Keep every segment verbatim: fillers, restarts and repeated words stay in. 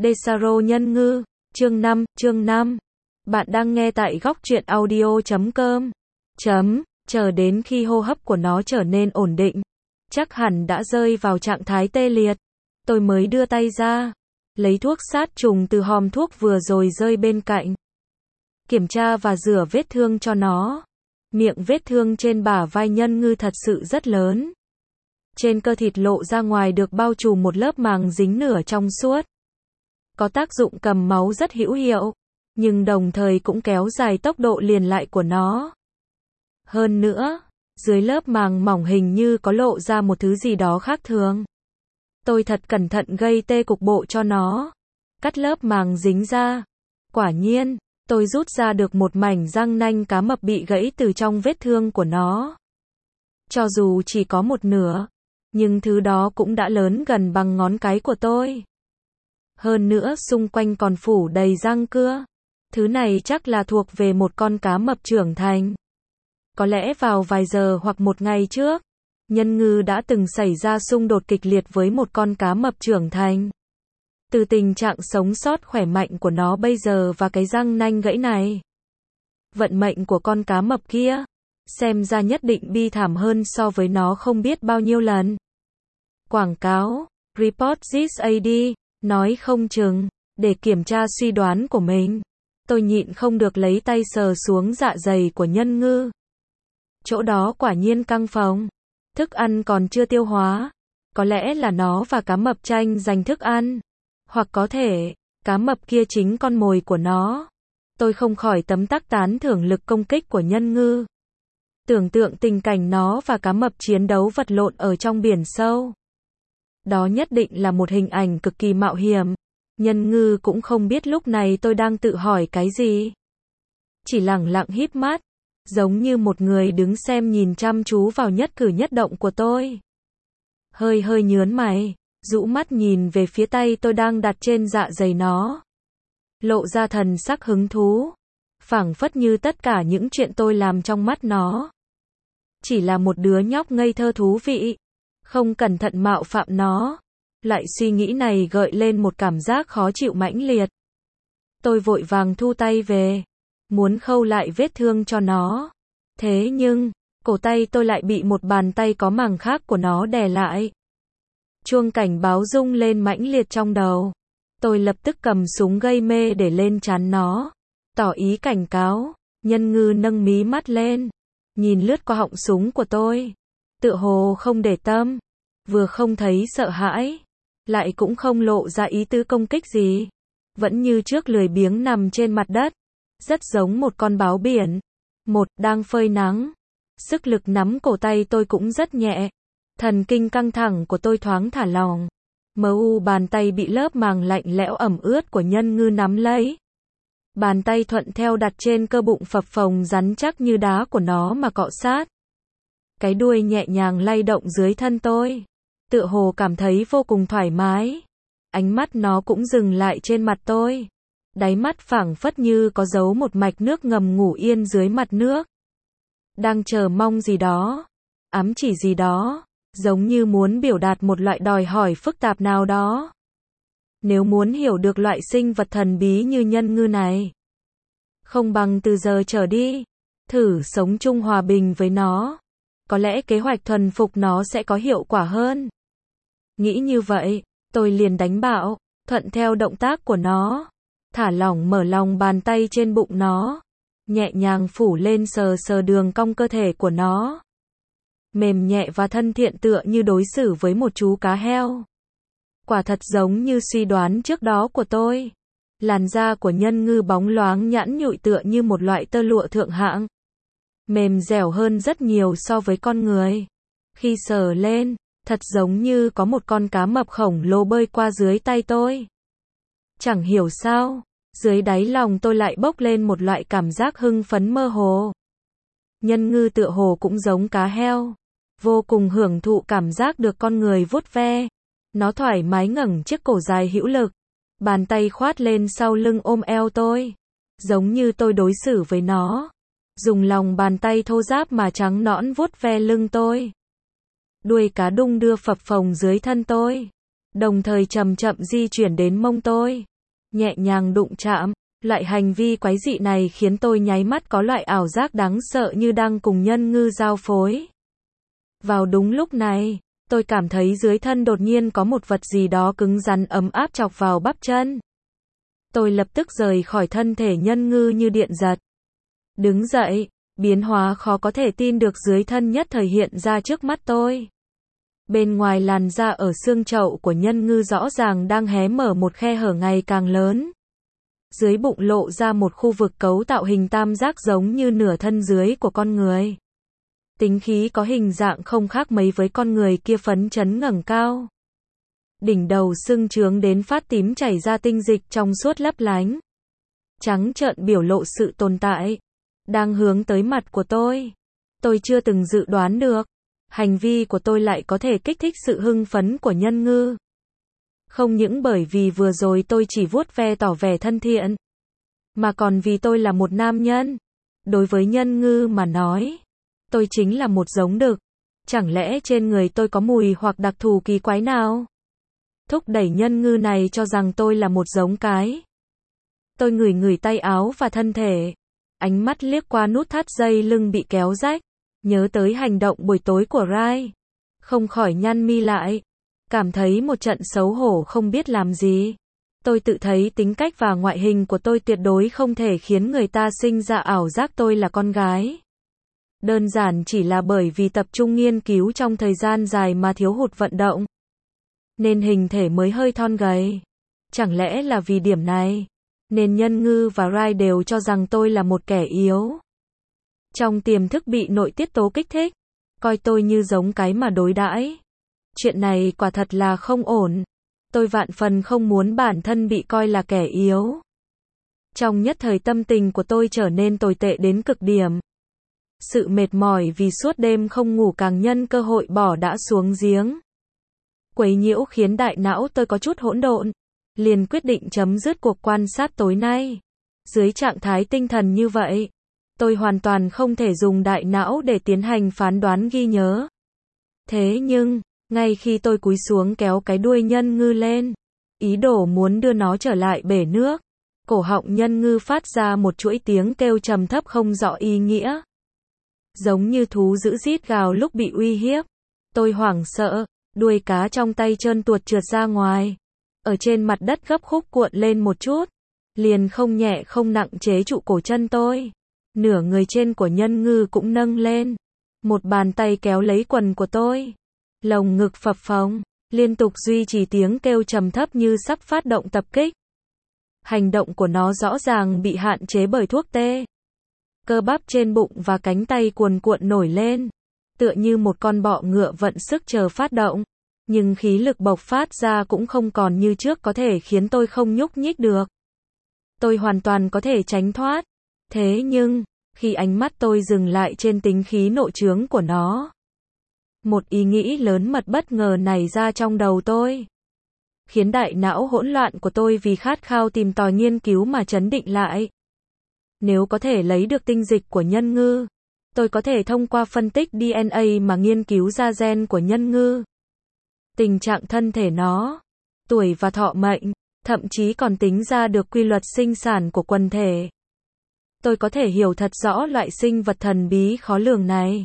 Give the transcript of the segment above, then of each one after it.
Desaro nhân ngư, chương năm, chương năm. Bạn đang nghe tại góc truyện audio chấm com. Chấm, chờ đến khi hô hấp của nó trở nên ổn định, chắc hẳn đã rơi vào trạng thái tê liệt. Tôi mới đưa tay ra, lấy thuốc sát trùng từ hòm thuốc vừa rồi rơi bên cạnh. Kiểm tra và rửa vết thương cho nó. Miệng vết thương trên bả vai nhân ngư thật sự rất lớn. Trên cơ thịt lộ ra ngoài được bao trùm một lớp màng dính nửa trong suốt. Có tác dụng cầm máu rất hữu hiệu, nhưng đồng thời cũng kéo dài tốc độ liền lại của nó. Hơn nữa, dưới lớp màng mỏng hình như có lộ ra một thứ gì đó khác thường. Tôi thật cẩn thận gây tê cục bộ cho nó, cắt lớp màng dính ra. Quả nhiên, tôi rút ra được một mảnh răng nanh cá mập bị gãy từ trong vết thương của nó. Cho dù chỉ có một nửa, nhưng thứ đó cũng đã lớn gần bằng ngón cái của tôi. Hơn nữa xung quanh còn phủ đầy răng cưa. Thứ này chắc là thuộc về một con cá mập trưởng thành. Có lẽ vào vài giờ hoặc một ngày trước, nhân ngư đã từng xảy ra xung đột kịch liệt với một con cá mập trưởng thành. Từ tình trạng sống sót khỏe mạnh của nó bây giờ và cái răng nanh gãy này, vận mệnh của con cá mập kia, xem ra nhất định bi thảm hơn so với nó không biết bao nhiêu lần. Quảng cáo, Report this a đê, nói không chừng, để kiểm tra suy đoán của mình. Tôi nhịn không được lấy tay sờ xuống dạ dày của nhân ngư. Chỗ đó quả nhiên căng phồng. Thức ăn còn chưa tiêu hóa. Có lẽ là nó và cá mập tranh giành thức ăn. Hoặc có thể, cá mập kia chính con mồi của nó. Tôi không khỏi tấm tắc tán thưởng lực công kích của nhân ngư. Tưởng tượng tình cảnh nó và cá mập chiến đấu vật lộn ở trong biển sâu. Đó nhất định là một hình ảnh cực kỳ mạo hiểm. Nhân ngư cũng không biết lúc này tôi đang tự hỏi cái gì. Chỉ lẳng lặng híp mắt, giống như một người đứng xem nhìn chăm chú vào nhất cử nhất động của tôi. Hơi hơi nhớn mày, rũ mắt nhìn về phía tay tôi đang đặt trên dạ dày nó. Lộ ra thần sắc hứng thú, phảng phất như tất cả những chuyện tôi làm trong mắt nó chỉ là một đứa nhóc ngây thơ thú vị, không cẩn thận mạo phạm nó. Loại suy nghĩ này gợi lên một cảm giác khó chịu mãnh liệt. Tôi vội vàng thu tay về, muốn khâu lại vết thương cho nó. Thế nhưng, cổ tay tôi lại bị một bàn tay có màng khác của nó đè lại. Chuông cảnh báo rung lên mãnh liệt trong đầu. Tôi lập tức cầm súng gây mê để lên trán nó, tỏ ý cảnh cáo. Nhân ngư nâng mí mắt lên, nhìn lướt qua họng súng của tôi, tựa hồ không để tâm, vừa không thấy sợ hãi, lại cũng không lộ ra ý tứ công kích gì. Vẫn như trước lười biếng nằm trên mặt đất, rất giống một con báo biển. Một, đang phơi nắng. Sức lực nắm cổ tay tôi cũng rất nhẹ. Thần kinh căng thẳng của tôi thoáng thả lỏng. Mờ u bàn tay bị lớp màng lạnh lẽo ẩm ướt của nhân ngư nắm lấy. Bàn tay thuận theo đặt trên cơ bụng phập phồng rắn chắc như đá của nó mà cọ sát. Cái đuôi nhẹ nhàng lay động dưới thân tôi, tựa hồ cảm thấy vô cùng thoải mái. Ánh mắt nó cũng dừng lại trên mặt tôi. Đáy mắt phảng phất như có giấu một mạch nước ngầm ngủ yên dưới mặt nước. Đang chờ mong gì đó, ám chỉ gì đó, giống như muốn biểu đạt một loại đòi hỏi phức tạp nào đó. Nếu muốn hiểu được loại sinh vật thần bí như nhân ngư này, không bằng từ giờ trở đi, thử sống chung hòa bình với nó. Có lẽ kế hoạch thuần phục nó sẽ có hiệu quả hơn. Nghĩ như vậy, tôi liền đánh bạo, thuận theo động tác của nó, thả lỏng mở lòng bàn tay trên bụng nó, nhẹ nhàng phủ lên sờ sờ đường cong cơ thể của nó. Mềm nhẹ và thân thiện tựa như đối xử với một chú cá heo. Quả thật giống như suy đoán trước đó của tôi. Làn da của nhân ngư bóng loáng nhẵn nhụi tựa như một loại tơ lụa thượng hạng. Mềm dẻo hơn rất nhiều so với con người. Khi sờ lên, thật giống như có một con cá mập khổng lồ bơi qua dưới tay tôi. Chẳng hiểu sao, dưới đáy lòng tôi lại bốc lên một loại cảm giác hưng phấn mơ hồ. Nhân ngư tựa hồ cũng giống cá heo, vô cùng hưởng thụ cảm giác được con người vuốt ve. Nó thoải mái ngẩng chiếc cổ dài hữu lực, bàn tay khoát lên sau lưng ôm eo tôi, giống như tôi đối xử với nó. Dùng lòng bàn tay thô ráp mà trắng nõn vuốt ve lưng tôi. Đuôi cá đung đưa phập phồng dưới thân tôi, đồng thời chậm chậm di chuyển đến mông tôi. nhẹ nhàng đụng chạm. Loại hành vi quái dị này khiến tôi nháy mắt có loại ảo giác đáng sợ như đang cùng nhân ngư giao phối. Vào đúng lúc này, tôi cảm thấy dưới thân đột nhiên có một vật gì đó cứng rắn ấm áp chọc vào bắp chân. Tôi lập tức rời khỏi thân thể nhân ngư như điện giật. Đứng dậy, biến hóa khó có thể tin được dưới thân nhất thời hiện ra trước mắt tôi. Bên ngoài làn da ở xương chậu của nhân ngư rõ ràng đang hé mở một khe hở ngày càng lớn. Dưới bụng lộ ra một khu vực cấu tạo hình tam giác giống như nửa thân dưới của con người. Tính khí có hình dạng không khác mấy với con người kia, phấn chấn ngẩng cao. Đỉnh đầu sưng trướng đến phát tím chảy ra tinh dịch trong suốt lấp lánh. Trắng trợn biểu lộ sự tồn tại. Đang hướng tới mặt của tôi. Tôi chưa từng dự đoán được. Hành vi của tôi lại có thể kích thích sự hưng phấn của nhân ngư. Không những bởi vì vừa rồi tôi chỉ vuốt ve tỏ vẻ thân thiện. Mà còn vì tôi là một nam nhân. Đối với nhân ngư mà nói, tôi chính là một giống đực. Chẳng lẽ trên người tôi có mùi hoặc đặc thù kỳ quái nào? Thúc đẩy nhân ngư này cho rằng tôi là một giống cái. Tôi ngửi ngửi tay áo và thân thể. Ánh mắt liếc qua nút thắt dây lưng bị kéo rách. Nhớ tới hành động buổi tối của Rai. Không khỏi nhăn mi lại. Cảm thấy một trận xấu hổ không biết làm gì. Tôi tự thấy tính cách và ngoại hình của tôi tuyệt đối không thể khiến người ta sinh ra ảo giác tôi là con gái. Đơn giản chỉ là bởi vì tập trung nghiên cứu trong thời gian dài mà thiếu hụt vận động. Nên hình thể mới hơi thon gầy. Chẳng lẽ là vì điểm này, nên nhân ngư và Rai đều cho rằng tôi là một kẻ yếu. Trong tiềm thức bị nội tiết tố kích thích, coi tôi như giống cái mà đối đãi. Chuyện này quả thật là không ổn. Tôi vạn phần không muốn bản thân bị coi là kẻ yếu. Trong nhất thời tâm tình của tôi trở nên tồi tệ đến cực điểm. Sự mệt mỏi vì suốt đêm không ngủ càng nhân cơ hội bỏ đã xuống giếng. Quấy nhiễu khiến đại não tôi có chút hỗn độn. Liền quyết định chấm dứt cuộc quan sát tối nay. Dưới trạng thái tinh thần như vậy, tôi hoàn toàn không thể dùng đại não để tiến hành phán đoán ghi nhớ. Thế nhưng, ngay khi tôi cúi xuống kéo cái đuôi nhân ngư lên, ý đồ muốn đưa nó trở lại bể nước, cổ họng nhân ngư phát ra một chuỗi tiếng kêu trầm thấp không rõ ý nghĩa. Giống như thú dữ rít gào lúc bị uy hiếp. Tôi hoảng sợ, đuôi cá trong tay trơn tuột trượt ra ngoài. Ở trên mặt đất gấp khúc cuộn lên một chút. Liền không nhẹ không nặng chế trụ cổ chân tôi. Nửa người trên của nhân ngư cũng nâng lên. Một bàn tay kéo lấy quần của tôi. Lồng ngực phập phồng, liên tục duy trì tiếng kêu trầm thấp như sắp phát động tập kích. Hành động của nó rõ ràng bị hạn chế bởi thuốc tê. Cơ bắp trên bụng và cánh tay cuồn cuộn nổi lên, tựa như một con bọ ngựa vận sức chờ phát động. Nhưng khí lực bộc phát ra cũng không còn như trước có thể khiến tôi không nhúc nhích được. Tôi hoàn toàn có thể tránh thoát. Thế nhưng, khi ánh mắt tôi dừng lại trên tính khí nội trướng của nó, một ý nghĩ lớn mật bất ngờ nảy ra trong đầu tôi. Khiến đại não hỗn loạn của tôi vì khát khao tìm tòi nghiên cứu mà chấn định lại. Nếu có thể lấy được tinh dịch của nhân ngư, tôi có thể thông qua phân tích đê en a mà nghiên cứu ra gen của nhân ngư. Tình trạng thân thể nó, tuổi và thọ mệnh, thậm chí còn tính ra được quy luật sinh sản của quần thể. Tôi có thể hiểu thật rõ loại sinh vật thần bí khó lường này.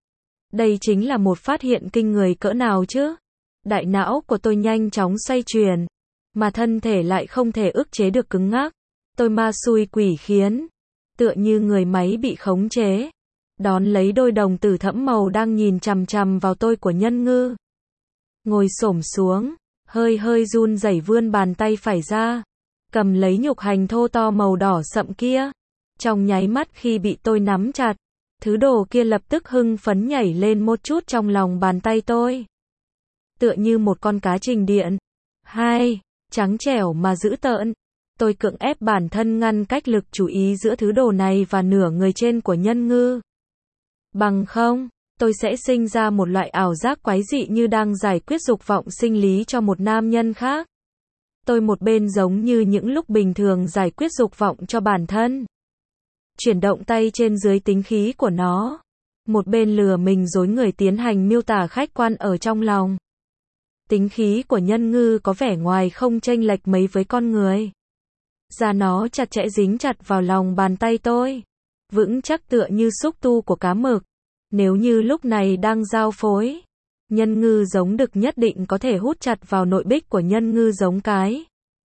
Đây chính là một phát hiện kinh người cỡ nào chứ? Đại não của tôi nhanh chóng xoay chuyển, mà thân thể lại không thể ức chế được cứng ngắc. Tôi ma xui quỷ khiến, tựa như người máy bị khống chế. Đón lấy đôi đồng tử thẫm màu đang nhìn chằm chằm vào tôi của nhân ngư. Ngồi xổm xuống, hơi hơi run rẩy vươn bàn tay phải ra, cầm lấy nhục hành thô to màu đỏ sậm kia. Trong nháy mắt khi bị tôi nắm chặt, thứ đồ kia lập tức hưng phấn nhảy lên một chút trong lòng bàn tay tôi. Tựa như một con cá trình điện. Hai, trắng trẻo mà dữ tợn. Tôi cưỡng ép bản thân ngăn cách lực chú ý giữa thứ đồ này và nửa người trên của nhân ngư. Bằng không, tôi sẽ sinh ra một loại ảo giác quái dị như đang giải quyết dục vọng sinh lý cho một nam nhân khác. Tôi một bên giống như những lúc bình thường giải quyết dục vọng cho bản thân, chuyển động tay trên dưới tính khí của nó, một bên lừa mình dối người tiến hành miêu tả khách quan ở trong lòng. Tính khí của nhân ngư có vẻ ngoài không chênh lệch mấy với con người. Da nó chặt chẽ dính chặt vào lòng bàn tay tôi, vững chắc tựa như xúc tu của cá mực. Nếu như lúc này đang giao phối, nhân ngư giống đực nhất định có thể hút chặt vào nội bích của nhân ngư giống cái,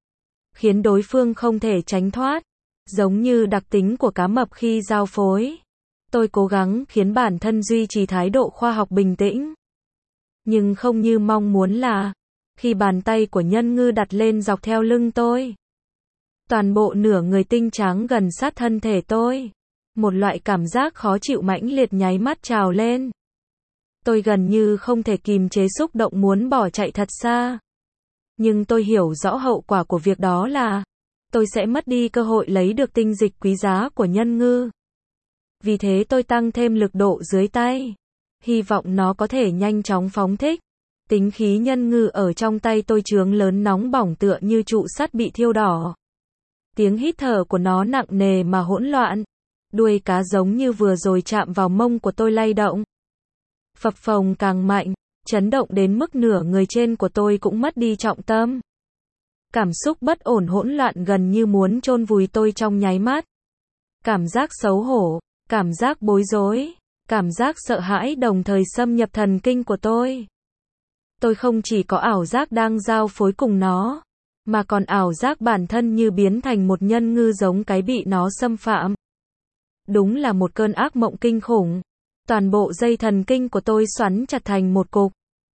khiến đối phương không thể tránh thoát. Giống như đặc tính của cá mập khi giao phối, tôi cố gắng khiến bản thân duy trì thái độ khoa học bình tĩnh. Nhưng không như mong muốn là, khi bàn tay của nhân ngư đặt lên dọc theo lưng tôi, toàn bộ nửa người tinh trắng gần sát thân thể tôi, một loại cảm giác khó chịu mãnh liệt nháy mắt trào lên. Tôi gần như không thể kìm chế xúc động muốn bỏ chạy thật xa. Nhưng tôi hiểu rõ hậu quả của việc đó là, tôi sẽ mất đi cơ hội lấy được tinh dịch quý giá của nhân ngư. Vì thế tôi tăng thêm lực độ dưới tay, hy vọng nó có thể nhanh chóng phóng thích. Tính khí nhân ngư ở trong tay tôi chướng lớn nóng bỏng tựa như trụ sắt bị thiêu đỏ. Tiếng hít thở của nó nặng nề mà hỗn loạn. Đuôi cá giống như vừa rồi chạm vào mông của tôi lay động. Phập phồng càng mạnh, chấn động đến mức nửa người trên của tôi cũng mất đi trọng tâm. Cảm xúc bất ổn hỗn loạn gần như muốn chôn vùi tôi trong nháy mắt. Cảm giác xấu hổ, cảm giác bối rối, cảm giác sợ hãi đồng thời xâm nhập thần kinh của tôi. Tôi không chỉ có ảo giác đang giao phối cùng nó, mà còn ảo giác bản thân như biến thành một nhân ngư giống cái bị nó xâm phạm. Đúng là một cơn ác mộng kinh khủng. Toàn bộ dây thần kinh của tôi xoắn chặt thành một cục.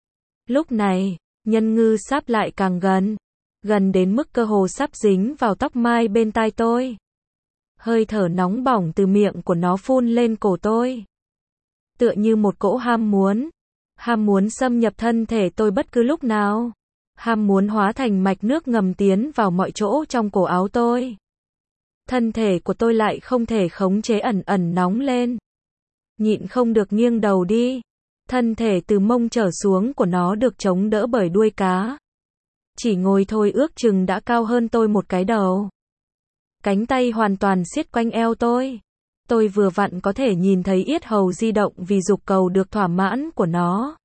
Lúc này, nhân ngư sáp lại càng gần, gần đến mức cơ hồ sắp dính vào tóc mai bên tai tôi. Hơi thở nóng bỏng từ miệng của nó phun lên cổ tôi. Tựa như một cỗ ham muốn. Ham muốn xâm nhập thân thể tôi bất cứ lúc nào. Ham muốn hóa thành mạch nước ngầm tiến vào mọi chỗ trong cổ áo tôi. Thân thể của tôi lại không thể khống chế ẩn ẩn nóng lên. Nhịn không được nghiêng đầu đi. Thân thể từ mông trở xuống của nó được chống đỡ bởi đuôi cá. Chỉ ngồi thôi ước chừng đã cao hơn tôi một cái đầu. Cánh tay hoàn toàn siết quanh eo tôi. Tôi vừa vặn có thể nhìn thấy yết hầu di động vì dục cầu được thỏa mãn của nó.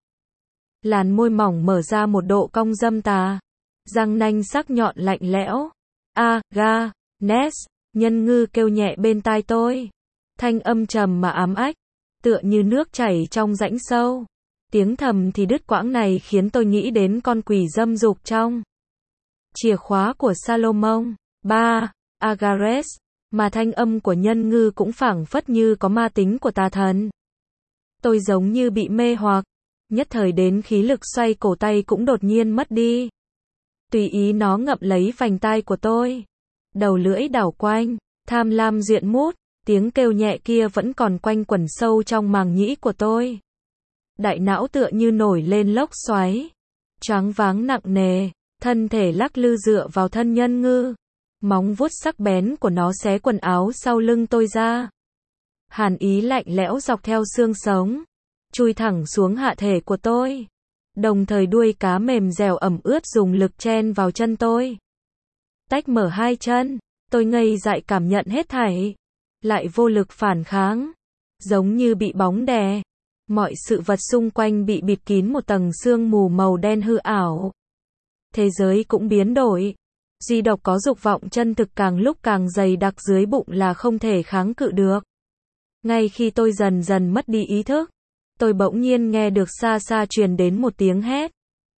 Làn môi mỏng mở ra một độ cong dâm tà. Răng nanh sắc nhọn lạnh lẽo. A, ga, Ness, nhân ngư kêu nhẹ bên tai tôi. Thanh âm trầm mà ám ách, tựa như nước chảy trong rãnh sâu. Tiếng thầm thì đứt quãng này khiến tôi nghĩ đến con quỷ dâm dục trong Chìa khóa của Salomon. ba. Agares, mà thanh âm của nhân ngư cũng phảng phất như có ma tính của tà thần. Tôi giống như bị mê hoặc, nhất thời đến khí lực xoay cổ tay cũng đột nhiên mất đi. Tùy ý nó ngậm lấy vành tai của tôi. Đầu lưỡi đảo quanh, tham lam duyện mút, tiếng kêu nhẹ kia vẫn còn quanh quẩn sâu trong màng nhĩ của tôi. Đại não tựa như nổi lên lốc xoáy, choáng váng nặng nề, thân thể lắc lư dựa vào thân nhân ngư. Móng vuốt sắc bén của nó xé quần áo sau lưng tôi ra. Hàn ý lạnh lẽo dọc theo xương sống, chui thẳng xuống hạ thể của tôi. Đồng thời đuôi cá mềm dẻo ẩm ướt dùng lực chen vào chân tôi. Tách mở hai chân, tôi ngây dại cảm nhận hết thảy. Lại vô lực phản kháng, giống như bị bóng đè. Mọi sự vật xung quanh bị bịt kín một tầng sương mù màu đen hư ảo. Thế giới cũng biến đổi. Duy độc có dục vọng chân thực càng lúc càng dày đặc dưới bụng là không thể kháng cự được. Ngay khi tôi dần dần mất đi ý thức, tôi bỗng nhiên nghe được xa xa truyền đến một tiếng hét.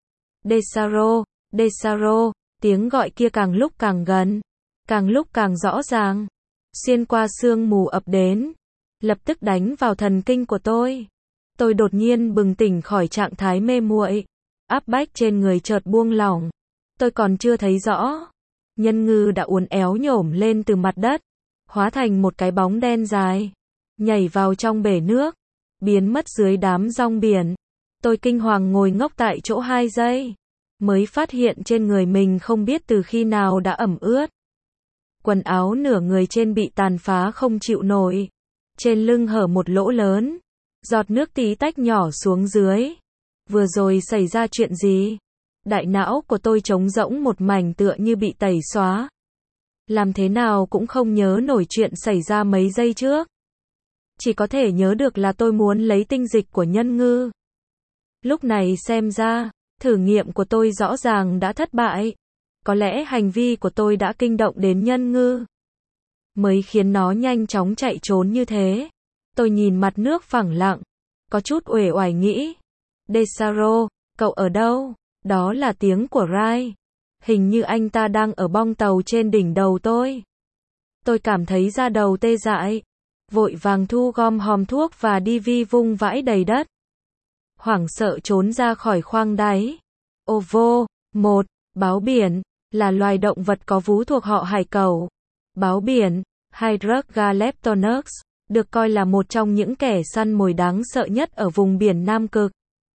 Desaro, Desaro, tiếng gọi kia càng lúc càng gần, càng lúc càng rõ ràng, xuyên qua sương mù ập đến, lập tức đánh vào thần kinh của tôi. Tôi đột nhiên bừng tỉnh khỏi trạng thái mê muội, áp bách trên người chợt buông lỏng. Tôi còn chưa thấy rõ, nhân ngư đã uốn éo nhổm lên từ mặt đất, hóa thành một cái bóng đen dài, nhảy vào trong bể nước, biến mất dưới đám rong biển. Tôi kinh hoàng ngồi ngốc tại chỗ hai giây, mới phát hiện trên người mình không biết từ khi nào đã ẩm ướt. Quần áo nửa người trên bị tàn phá không chịu nổi, trên lưng hở một lỗ lớn, giọt nước tí tách nhỏ xuống dưới. Vừa rồi xảy ra chuyện gì? Đại não của tôi trống rỗng một mảnh tựa như bị tẩy xóa. Làm thế nào cũng không nhớ nổi chuyện xảy ra mấy giây trước. Chỉ có thể nhớ được là tôi muốn lấy tinh dịch của nhân ngư. Lúc này xem ra, thử nghiệm của tôi rõ ràng đã thất bại. Có lẽ hành vi của tôi đã kinh động đến nhân ngư, mới khiến nó nhanh chóng chạy trốn như thế. Tôi nhìn mặt nước phẳng lặng, có chút uể oải nghĩ. Desaro, cậu ở đâu? Đó là tiếng của Rai. Hình như anh ta đang ở bong tàu trên đỉnh đầu tôi. Tôi cảm thấy da đầu tê dại, vội vàng thu gom hòm thuốc và đi vi vung vãi đầy đất. Hoảng sợ trốn ra khỏi khoang đáy. Ovo, một, báo biển, là loài động vật có vú thuộc họ hải cẩu. Báo biển, Hydrogaleptonus, được coi là một trong những kẻ săn mồi đáng sợ nhất ở vùng biển Nam Cực.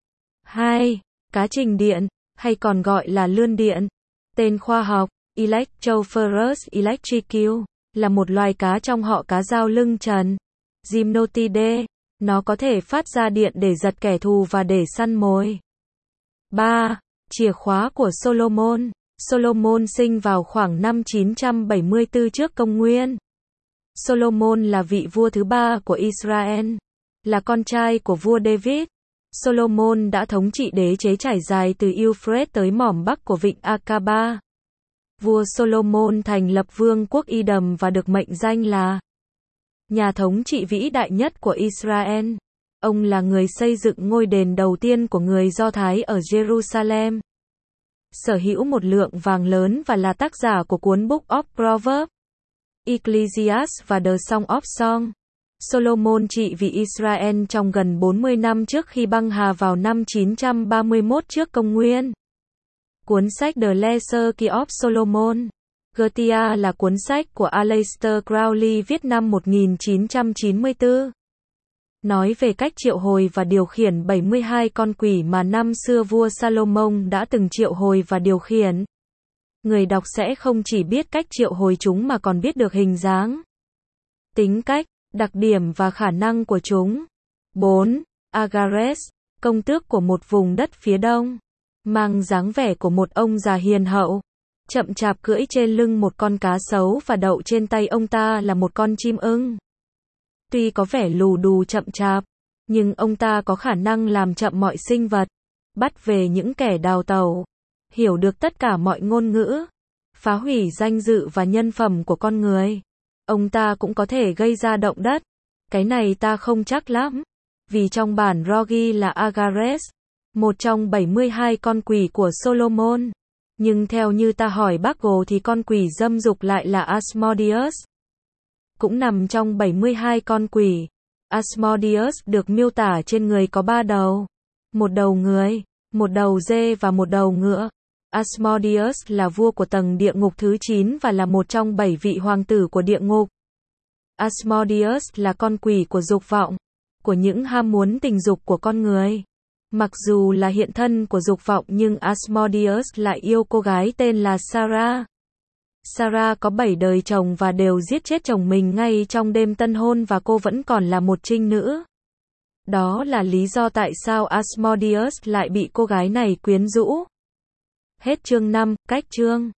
hai. Cá trình điện, hay còn gọi là lươn điện. Tên khoa học, Electrophorus electricus, là một loài cá trong họ cá dao lưng trần. Gymnotidae, nó có thể phát ra điện để giật kẻ thù và để săn mồi. ba. Chìa khóa của Solomon. Solomon sinh vào khoảng năm chín trăm bảy mươi tư trước công nguyên. Solomon là vị vua thứ ba của Israel, là con trai của vua David. Solomon đã thống trị đế chế trải dài từ Euphrates tới mỏm bắc của vịnh Aqaba. Vua Solomon thành lập vương quốc Edom và được mệnh danh là nhà thống trị vĩ đại nhất của Israel. Ông là người xây dựng ngôi đền đầu tiên của người Do Thái ở Jerusalem. Sở hữu một lượng vàng lớn và là tác giả của cuốn Book of Proverbs, Ecclesiastes và The Song of Songs. Solomon trị vì Israel trong gần bốn mươi năm trước khi băng hà vào năm chín trăm ba mươi mốt trước công nguyên. Cuốn sách The Lesser Key of Solomon, Gertia là cuốn sách của Aleister Crowley viết năm một nghìn chín trăm chín mươi tư. Nói về cách triệu hồi và điều khiển bảy mươi hai con quỷ mà năm xưa vua Salomon đã từng triệu hồi và điều khiển. Người đọc sẽ không chỉ biết cách triệu hồi chúng mà còn biết được hình dáng, tính cách, đặc điểm và khả năng của chúng. bốn. Agares, công tước của một vùng đất phía đông, mang dáng vẻ của một ông già hiền hậu, chậm chạp cưỡi trên lưng một con cá sấu và đậu trên tay ông ta là một con chim ưng. Tuy có vẻ lù đù chậm chạp, nhưng ông ta có khả năng làm chậm mọi sinh vật, bắt về những kẻ đào tẩu, hiểu được tất cả mọi ngôn ngữ, phá hủy danh dự và nhân phẩm của con người. Ông ta cũng có thể gây ra động đất. Cái này ta không chắc lắm, vì trong bản Rogi là Agares, một trong bảy mươi hai con quỷ của Solomon. Nhưng theo như ta hỏi Google thì con quỷ dâm dục lại là Asmodeus, cũng nằm trong bảy mươi hai con quỷ. Asmodeus được miêu tả trên người có ba đầu, một đầu người, một đầu dê và một đầu ngựa. Asmodeus là vua của tầng địa ngục thứ chín và là một trong bảy vị hoàng tử của địa ngục. Asmodeus là con quỷ của dục vọng, của những ham muốn tình dục của con người. Mặc dù là hiện thân của dục vọng nhưng Asmodeus lại yêu cô gái tên là Sarah. Sarah có bảy đời chồng và đều giết chết chồng mình ngay trong đêm tân hôn và cô vẫn còn là một trinh nữ. Đó là lý do tại sao Asmodeus lại bị cô gái này quyến rũ. Hết chương năm, cách chương.